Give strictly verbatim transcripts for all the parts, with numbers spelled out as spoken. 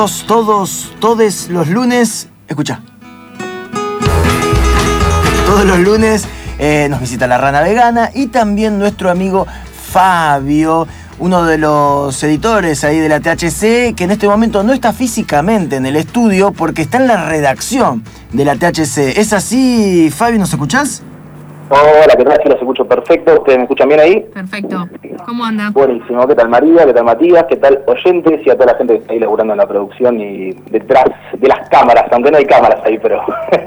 todos, todos, todos los lunes, escucha. Todos los lunes eh, nos visita la Rana Vegana y también nuestro amigo Fabio, uno de los editores ahí de la T H C, que en este momento no está físicamente en el estudio porque está en la redacción de la T H C. ¿Es así, Fabio? ¿Nos escuchás? Hola, ¿qué tal? Sí, los escucho perfecto. ¿Ustedes me escuchan bien ahí? Perfecto. ¿Cómo anda? Buenísimo. ¿Qué tal María? ¿Qué tal Matías? ¿Qué tal oyentes? Y a toda la gente que está ahí laburando en la producción y detrás de las cámaras, aunque no hay cámaras ahí, pero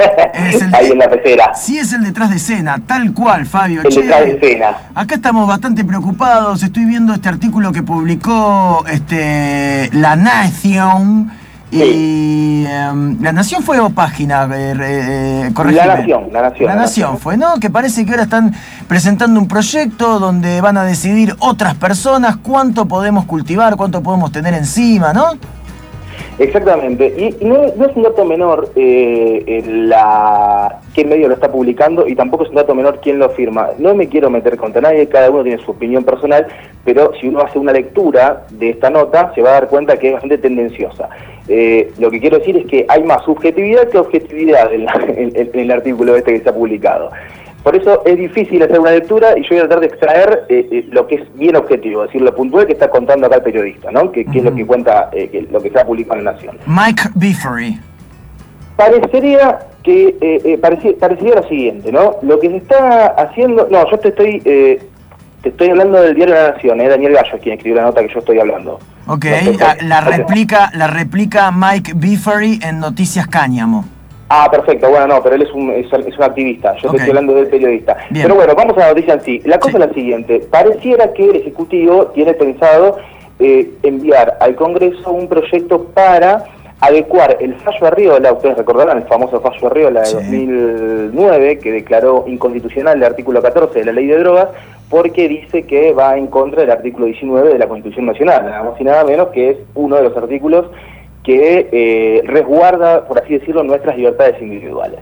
ahí de... en la pecera. Sí, es el detrás de escena, tal cual, Fabio. El che, detrás de escena. Acá estamos bastante preocupados. Estoy viendo este artículo que publicó este, La Nación. Y sí. eh, La Nación fue o página, eh, eh, corregime. La Nación, La Nación. La la Nación Nación fue, ¿no? Que parece que ahora están presentando un proyecto donde van a decidir otras personas cuánto podemos cultivar, cuánto podemos tener encima, ¿no? Exactamente, y, y no, no es un dato menor eh, en la qué medio lo está publicando y tampoco es un dato menor quién lo firma. No me quiero meter contra nadie, cada uno tiene su opinión personal, pero si uno hace una lectura de esta nota se va a dar cuenta que es bastante tendenciosa. Eh, lo que quiero decir es que hay más subjetividad que objetividad en, la, en, en el artículo este que se ha publicado. Por eso es difícil hacer una lectura y yo voy a tratar de extraer eh, eh, lo que es bien objetivo, es decir, lo puntual que está contando acá el periodista, ¿no? Que, que uh-huh. es lo que cuenta, eh, que, lo que se ha publicado en La Nación. Mike Bifery. Parecería que, eh, eh, pareci, parecería lo siguiente, ¿no? Lo que se está haciendo, no, yo te estoy, eh, te estoy hablando del diario La Nación, ¿eh? Daniel Gallo es quien escribió la nota que yo estoy hablando. Ok, no, la, la, replica, la replica Mike Bifery en Noticias Cáñamo. Ah, perfecto, bueno, no, pero él es un, es, es un activista, yo okay. te estoy hablando del periodista. Bien. Pero bueno, vamos a la noticia en sí. La cosa sí. es la siguiente, pareciera que el Ejecutivo tiene pensado eh, enviar al Congreso un proyecto para adecuar el fallo Arriola, ustedes recordarán el famoso fallo Arriola de sí. dos mil nueve, que declaró inconstitucional el artículo catorce de la Ley de Drogas, porque dice que va en contra del artículo diecinueve de la Constitución Nacional, nada más y nada menos que es uno de los artículos que eh, resguarda, por así decirlo, nuestras libertades individuales.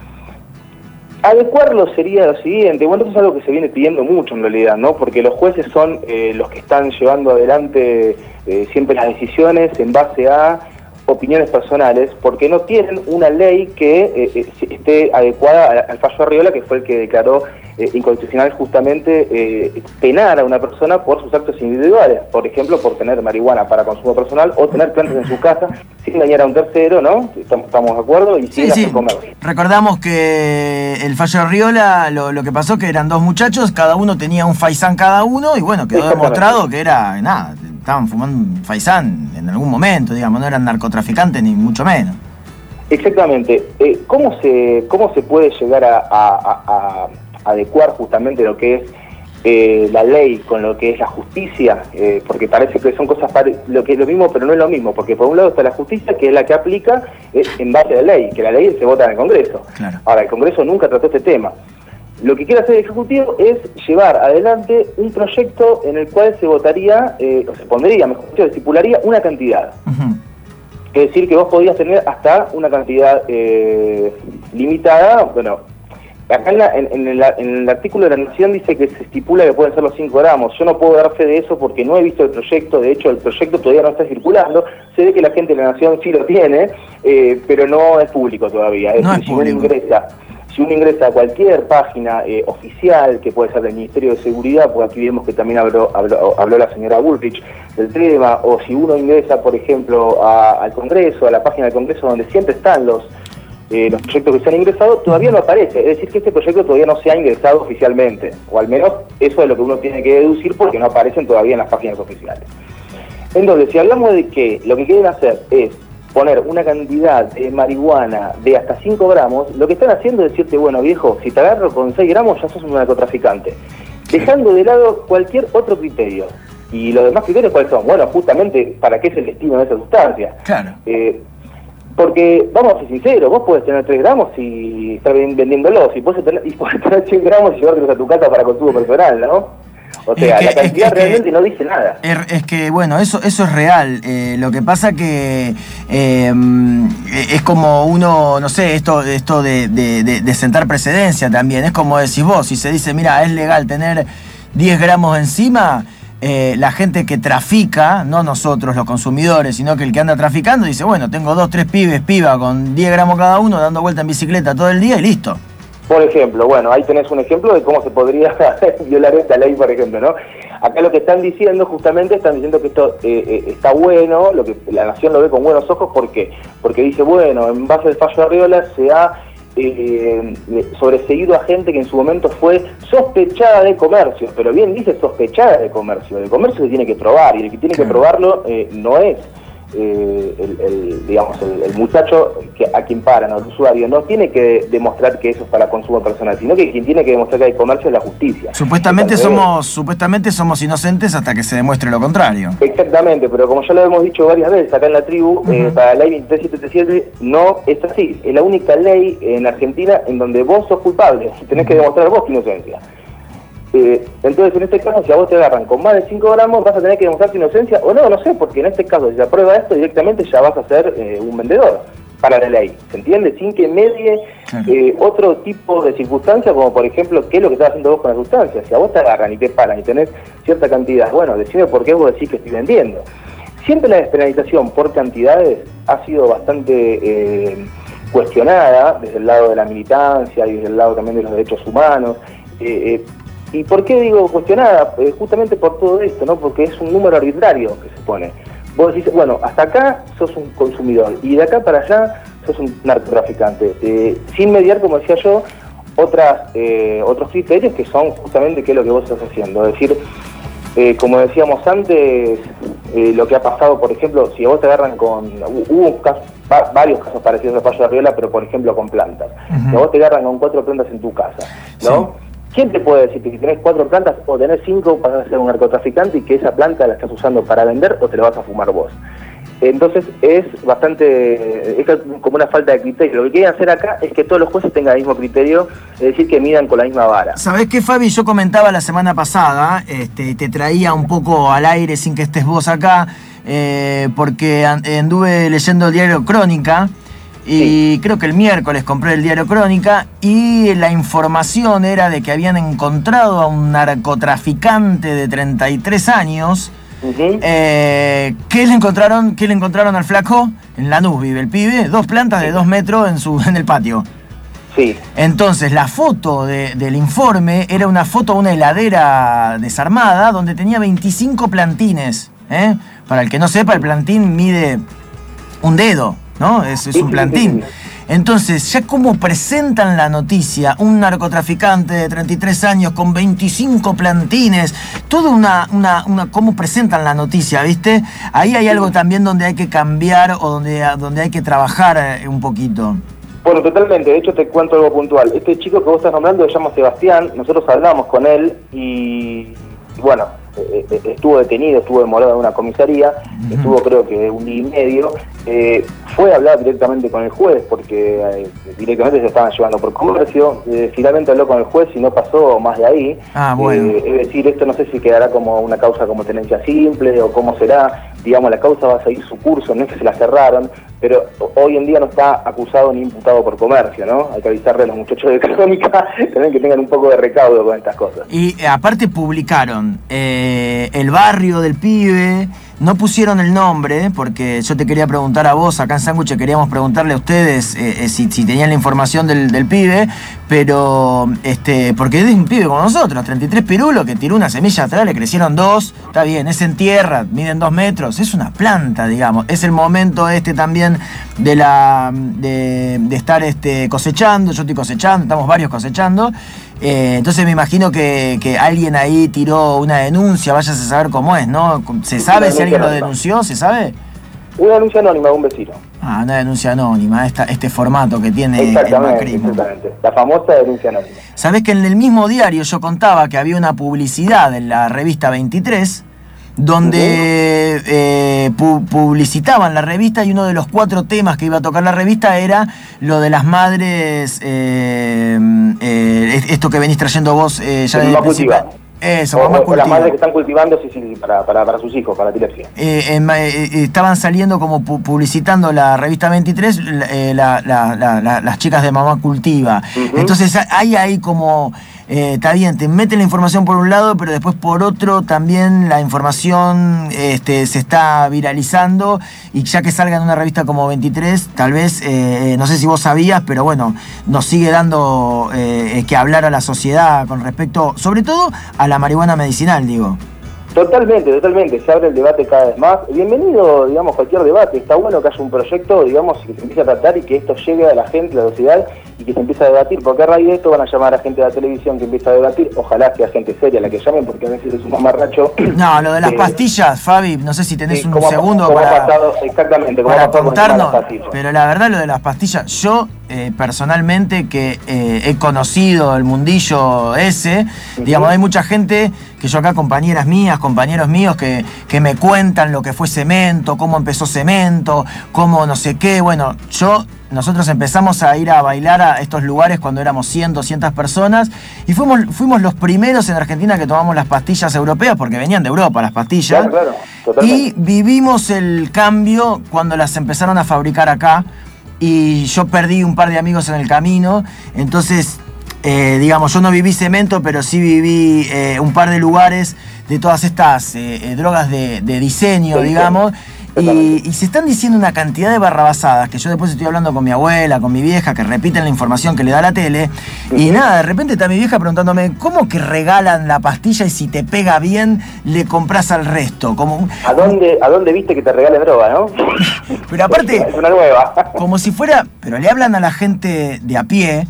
Adecuarlo sería lo siguiente, bueno, eso es algo que se viene pidiendo mucho en realidad, ¿no? Porque los jueces son eh, los que están llevando adelante eh, siempre las decisiones en base a opiniones personales, porque no tienen una ley que eh, eh, esté adecuada al fallo Arriola, que fue el que declaró eh, inconstitucional justamente eh, penar a una persona por sus actos individuales, por ejemplo, por tener marihuana para consumo personal o tener plantas en su casa sin dañar a un tercero, ¿no? Estamos, estamos de acuerdo y sin sí, hacer sí. comer. Recordamos que el fallo Arriola, lo, lo que pasó que eran dos muchachos, cada uno tenía un faisán cada uno y bueno, quedó demostrado que era nada. Estaban fumando un faisán en algún momento, digamos, no eran narcotraficantes ni mucho menos. Exactamente. Eh, ¿cómo se cómo se puede llegar a, a, a, a adecuar justamente lo que es eh, la ley con lo que es la justicia? Eh, porque parece que son cosas pare lo que es lo mismo, pero no es lo mismo, porque por un lado está la justicia, que es la que aplica eh, en base a la ley, que la ley se vota en el Congreso. Claro. Ahora, el Congreso nunca trató este tema. Lo que quiere hacer el Ejecutivo es llevar adelante un proyecto en el cual se votaría, eh, o se pondría, mejor dicho, se estipularía una cantidad. Uh-huh. Es decir, que vos podías tener hasta una cantidad eh, limitada. Bueno, acá en, la, en, en, el, en el artículo de La Nación dice que se estipula que pueden ser los cinco gramos. Yo no puedo dar fe de eso porque no he visto el proyecto. De hecho, el proyecto todavía no está circulando. Se ve que la gente de La Nación sí lo tiene, eh, pero no es público todavía. Es no decir, es si uno ingresa... Si uno ingresa a cualquier página eh, oficial, que puede ser del Ministerio de Seguridad, porque aquí vemos que también habló, habló, habló la señora Bullrich del tema, o si uno ingresa, por ejemplo, a, al Congreso, a la página del Congreso, donde siempre están los, eh, los proyectos que se han ingresado, todavía no aparece. Es decir, que este proyecto todavía no se ha ingresado oficialmente, o al menos eso es lo que uno tiene que deducir porque no aparecen todavía en las páginas oficiales. Entonces, si hablamos de que lo que quieren hacer es poner una cantidad de marihuana de hasta cinco gramos, lo que están haciendo es decirte, bueno viejo, si te agarro con seis gramos ya sos un narcotraficante, dejando de lado cualquier otro criterio. ¿Y los demás criterios cuáles son? Bueno, justamente, ¿para qué es el destino de esa sustancia? Claro. Eh, porque, vamos a ser sinceros, vos podés tener tres gramos y estar vendiéndolos, y podés tener, y podés tener cien gramos y llevártelos a tu casa para consumo personal, ¿no? O sea, es que, la cantidad es que, realmente no dice nada. Es que, bueno, eso eso es real. Eh, lo que pasa que eh, es como uno, no sé, esto esto de, de, de, de sentar precedencia también. Es como decís vos, si se dice, mira, es legal tener diez gramos encima, eh, la gente que trafica, no nosotros los consumidores, sino que el que anda traficando dice, bueno, tengo dos, tres pibes, piba, con diez gramos cada uno, dando vuelta en bicicleta todo el día y listo. Por ejemplo, bueno, ahí tenés un ejemplo de cómo se podría violar esta ley, por ejemplo, ¿no? Acá lo que están diciendo, justamente, están diciendo que esto eh, eh, está bueno, lo que la Nación lo ve con buenos ojos, ¿por qué? Porque dice, bueno, en base al fallo de Arriola se ha eh, sobreseído a gente que en su momento fue sospechada de comercio, pero bien dice sospechada de comercio, el comercio se tiene que probar, y el que tiene que probarlo eh, no es Eh, el, el, digamos, el, el muchacho que, a quien paran, el usuario, no tiene que demostrar que eso es para consumo personal, sino que quien tiene que demostrar que hay comercio es la justicia. Supuestamente somos, supuestamente somos inocentes hasta que se demuestre lo contrario. Exactamente, pero como ya lo hemos dicho varias veces acá en la tribu, uh-huh. eh, para la ley veintitrés setenta y siete no es así. Es la única ley en Argentina en donde vos sos culpable y tenés que demostrar vos tu inocencia. Eh, entonces, en este caso, si a vos te agarran con más de cinco gramos, vas a tener que demostrar tu inocencia, o no, no sé, porque en este caso, si se aprueba esto, directamente ya vas a ser eh, un vendedor para la ley, ¿se entiende? Sin que medie claro. eh, otro tipo de circunstancia, como por ejemplo, ¿qué es lo que estás haciendo vos con la sustancia? Si a vos te agarran y te paran y tenés cierta cantidad, bueno, decime por qué vos decís que estoy vendiendo. Siempre la despenalización por cantidades ha sido bastante eh, cuestionada desde el lado de la militancia y desde el lado también de los derechos humanos. Eh, eh, ¿Y por qué digo cuestionada? Eh, justamente por todo esto, ¿no? Porque es un número arbitrario que se pone. Vos decís, bueno, hasta acá sos un consumidor y de acá para allá sos un narcotraficante. Eh, sin mediar, como decía yo, otras eh, otros criterios que son justamente qué es lo que vos estás haciendo. Es decir, eh, como decíamos antes, eh, lo que ha pasado, por ejemplo, si a vos te agarran con... Hubo casos, va, varios casos parecidos al fallo de Arriola, pero por ejemplo con plantas. Uh-huh. Si a vos te agarran con cuatro plantas en tu casa, ¿no? Sí. ¿Quién te puede decir que si tenés cuatro plantas o tenés cinco vas a ser un narcotraficante y que esa planta la estás usando para vender o te la vas a fumar vos? Entonces es bastante, es como una falta de criterio. Lo que quieren hacer acá es que todos los jueces tengan el mismo criterio, es decir, que midan con la misma vara. ¿Sabés qué, Fabi? Yo comentaba la semana pasada, este, te traía un poco al aire sin que estés vos acá, eh, porque anduve leyendo el diario Crónica. Y sí. Creo que el miércoles compré el diario Crónica y la información era de que habían encontrado a un narcotraficante de treinta y tres años. Uh-huh. Eh, ¿Qué le encontraron? ¿Qué le encontraron al flaco? En Lanús vive el pibe, dos plantas de dos metros en su en el patio. Sí. Entonces la foto de, del informe era una foto de una heladera desarmada donde tenía veinticinco plantines. ¿eh? Para el que no sepa, el plantín mide un dedo. ¿No? Es, es un plantín. Entonces, ya como presentan la noticia, un narcotraficante de treinta y tres años con veinticinco plantines, toda una, una, una, cómo presentan la noticia, ¿viste? Ahí hay algo también donde hay que cambiar o donde, donde hay que trabajar un poquito. Bueno, totalmente. De hecho, te cuento algo puntual. Este chico que vos estás nombrando se llama Sebastián, nosotros hablamos con él y, bueno, eh, eh, estuvo detenido, estuvo demorado en una comisaría, uh-huh. estuvo creo que un día y medio, eh, fue a hablar directamente con el juez porque eh, directamente se estaban llevando por comercio, eh, finalmente habló con el juez y no pasó más de ahí. Ah, bueno. Eh, es decir, esto no sé si quedará como una causa como tenencia simple o cómo será, digamos, la causa va a seguir su curso, no es que se la cerraron, pero hoy en día no está acusado ni imputado por comercio, ¿no? Hay que avisarle a los muchachos de Crónica también que tengan un poco de recaudo con estas cosas. Y eh, aparte publicaron eh, el barrio del pibe, no pusieron el nombre, porque yo te quería preguntar a vos, acá en Sándwich queríamos preguntarle a ustedes eh, eh, si, si tenían la información del, del pibe, pero este porque es un pibe como nosotros, treinta y tres pirulos, que tiró una semilla atrás, le crecieron dos, está bien, es en tierra, miden dos metros, es una planta, digamos, es el momento este también de la de, de estar este cosechando, yo estoy cosechando, estamos varios cosechando, eh, entonces me imagino que, que alguien ahí tiró una denuncia, vayas a saber cómo es, ¿no? ¿Se sabe si alguien lo denunció? ¿Se sabe? Una denuncia anónima de un vecino. Ah, una denuncia anónima, esta, este formato que tiene exactamente, el macrismo. Exactamente, la famosa denuncia anónima. Sabés que en el mismo diario yo contaba que había una publicidad en la revista veintitrés donde uh-huh. eh, pu- publicitaban la revista y uno de los cuatro temas que iba a tocar la revista era lo de las madres, eh, eh, esto que venís trayendo vos eh, ya desde el principio. Eso, o, o las madres que están cultivando sí, sí, para, para, para sus hijos, para la epilepsia. Eh, eh, eh, estaban saliendo como pu- publicitando la revista veintitrés eh, la, la, la, la, las chicas de Mamá Cultiva. Uh-huh. Entonces hay ahí como eh, está bien, te meten la información por un lado, pero después por otro también la información este, se está viralizando, y ya que salga en una revista como veintitrés, tal vez, eh, no sé si vos sabías, pero bueno, nos sigue dando eh, que hablar a la sociedad con respecto, sobre todo, a la marihuana medicinal, digo. Totalmente, totalmente, se abre el debate cada vez más. Bienvenido, digamos, cualquier debate. Está bueno que haya un proyecto, digamos, que se empiece a tratar y que esto llegue a la gente, a la sociedad, y que se empiece a debatir, porque a raíz de esto van a llamar a gente de la televisión que empiece a debatir. Ojalá sea gente seria la que llamen, porque a veces es un mamarracho. No, lo de las eh, pastillas, Fabi, no sé si tenés sí, un como, segundo como para, ha pasado, exactamente, como para ha pasado contarnos, con el tema de las pastillas. Pero la verdad lo de las pastillas, yo eh, personalmente que eh, he conocido el mundillo ese, uh-huh. digamos, hay mucha gente que yo acá, compañeras mías, compañeros míos, que, que me cuentan lo que fue Cemento, cómo empezó Cemento, cómo no sé qué. Bueno, yo, nosotros empezamos a ir a bailar a estos lugares cuando éramos cien, doscientas personas, y fuimos, fuimos los primeros en Argentina que tomamos las pastillas europeas, porque venían de Europa las pastillas. Claro, claro, totalmente. Y vivimos el cambio cuando las empezaron a fabricar acá, y yo perdí un par de amigos en el camino. Entonces, eh, digamos, yo no viví Cemento, pero sí viví eh, un par de lugares de todas estas eh, eh, drogas de, de diseño, sí, digamos. Y, y se están diciendo una cantidad de barrabasadas que yo después estoy hablando con mi abuela, con mi vieja, que repiten la información que le da la tele. Uh-huh. Y nada, de repente está mi vieja preguntándome, ¿cómo que regalan la pastilla y si te pega bien le compras al resto? Como, ¿A dónde, ¿A dónde viste que te regalen droga, no? Pero aparte, es una nueva. Como si fuera, pero le hablan a la gente de a pie,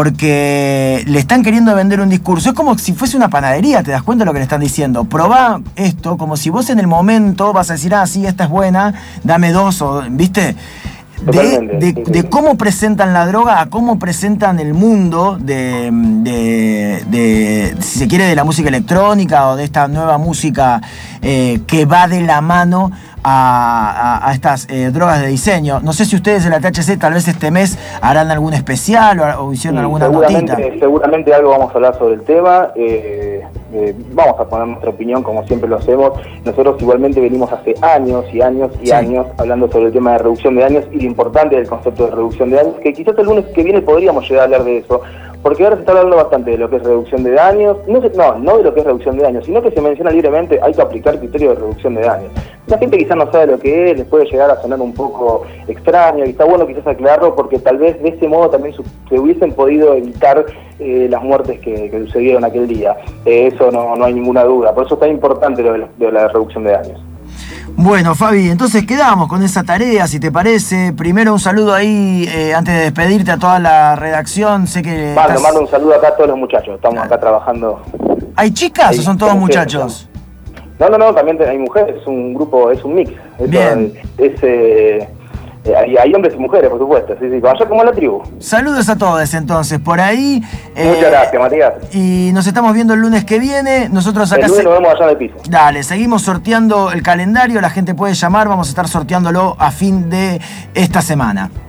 porque le están queriendo vender un discurso. Es como si fuese una panadería, ¿te das cuenta de lo que le están diciendo? Probá esto, como si vos en el momento vas a decir, ah, sí, esta es buena, dame dos, o, ¿viste? De, de, de cómo presentan la droga a cómo presentan el mundo de, de, de, si se quiere, de la música electrónica o de esta nueva música eh, que va de la mano a, a, a estas eh, drogas de diseño. No sé si ustedes en la T H C tal vez este mes harán algún especial o, o hicieron sí, alguna seguramente, notita. Seguramente algo vamos a hablar sobre el tema. Eh, eh, vamos a poner nuestra opinión como siempre lo hacemos. Nosotros igualmente venimos hace años y años y sí. años hablando sobre el tema de reducción de daños y lo importante del concepto de reducción de daños, que quizás el lunes que viene podríamos llegar a hablar de eso. Porque ahora se está hablando bastante de lo que es reducción de daños, no, se, no, no de lo que es reducción de daños, sino que se menciona libremente, hay que aplicar criterios de reducción de daños. La gente quizás no sabe lo que es, les puede llegar a sonar un poco extraño, y está bueno quizás aclararlo, porque tal vez de ese modo también se hubiesen podido evitar eh, las muertes que, que sucedieron aquel día. Eh, eso no, no hay ninguna duda, por eso es tan importante lo de la, de la reducción de daños. Bueno, Fabi, entonces quedamos con esa tarea, si te parece. Primero un saludo ahí, eh, antes de despedirte, a toda la redacción. Sé que Mando, estás... mando un saludo acá a todos los muchachos, estamos claro. acá trabajando. ¿Hay chicas ahí, o son todos muchachos? No, no, no, también hay mujeres, es un grupo, es un mix. Eso, Bien. Es, eh, hay, hay hombres y mujeres, por supuesto, sí, sí, allá como la tribu. Saludos a todos entonces, por ahí. Muchas eh, gracias, Matías. Y nos estamos viendo el lunes que viene. Nosotros acá el lunes se... nos vemos allá en el piso. Dale, seguimos sorteando el calendario, la gente puede llamar, vamos a estar sorteándolo a fin de esta semana.